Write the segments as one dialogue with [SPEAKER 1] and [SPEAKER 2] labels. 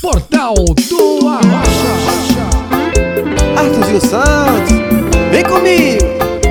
[SPEAKER 1] Portal do Arrocha.
[SPEAKER 2] Arthurzinho Santos, vem comigo.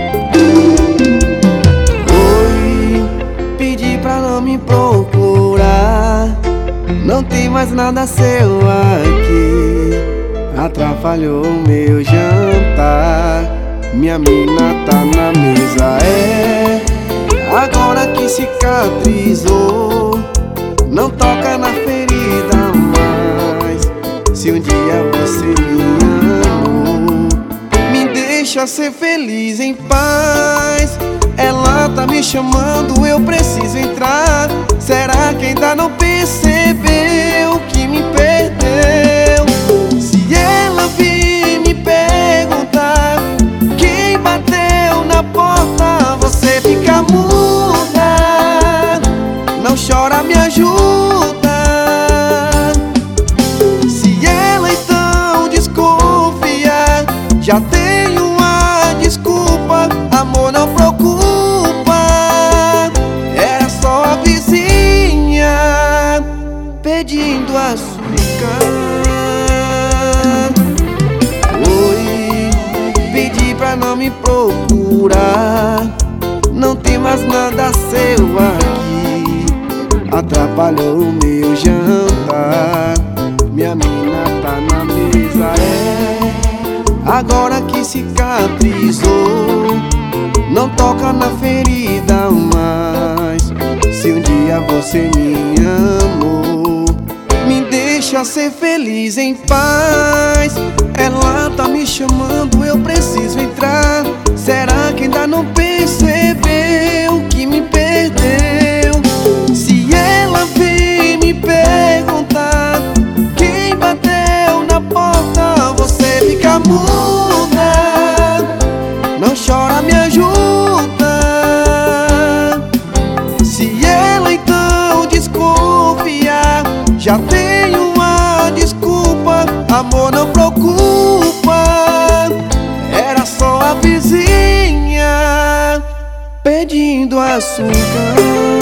[SPEAKER 2] Oi, pedi pra não me procurar. Não tem mais nada seu aqui. Atrapalhou o meu jantar. Minha mina tá na mesa, agora que cicatrizou. Não toca na ferida mais. Se um dia você me amou, me deixa ser feliz em paz. Ela tá me chamando, eu preciso entrar. Será que ainda não percebeu que me perdeu? Se ela vir me perguntar quem bateu na porta, você fica muda. Não chora, me ajuda. Se ela então desconfiar, já tem uma desculpa. Amor, não preocupa, era só a vizinha pedindo açúcar. Oi, pedi pra não me procurar. Não tem mais nada seu aqui. Atrapalhou o meu jantar. Minha mina tá na mesa, agora que cicatrizou. Não toca na ferida mais. Se um dia você me amou, me deixa ser feliz em paz. Ela tá me chamando, eu preciso entrar. Será que ainda não percebeu que me perdeu? Se ela vir me perguntar quem bateu na porta, você fica muda. Não chora, me ajuda. Se ela então desconfiar, já tem uma desculpa. Amor, não preocupa, era só a vizinha pedindo açúcar.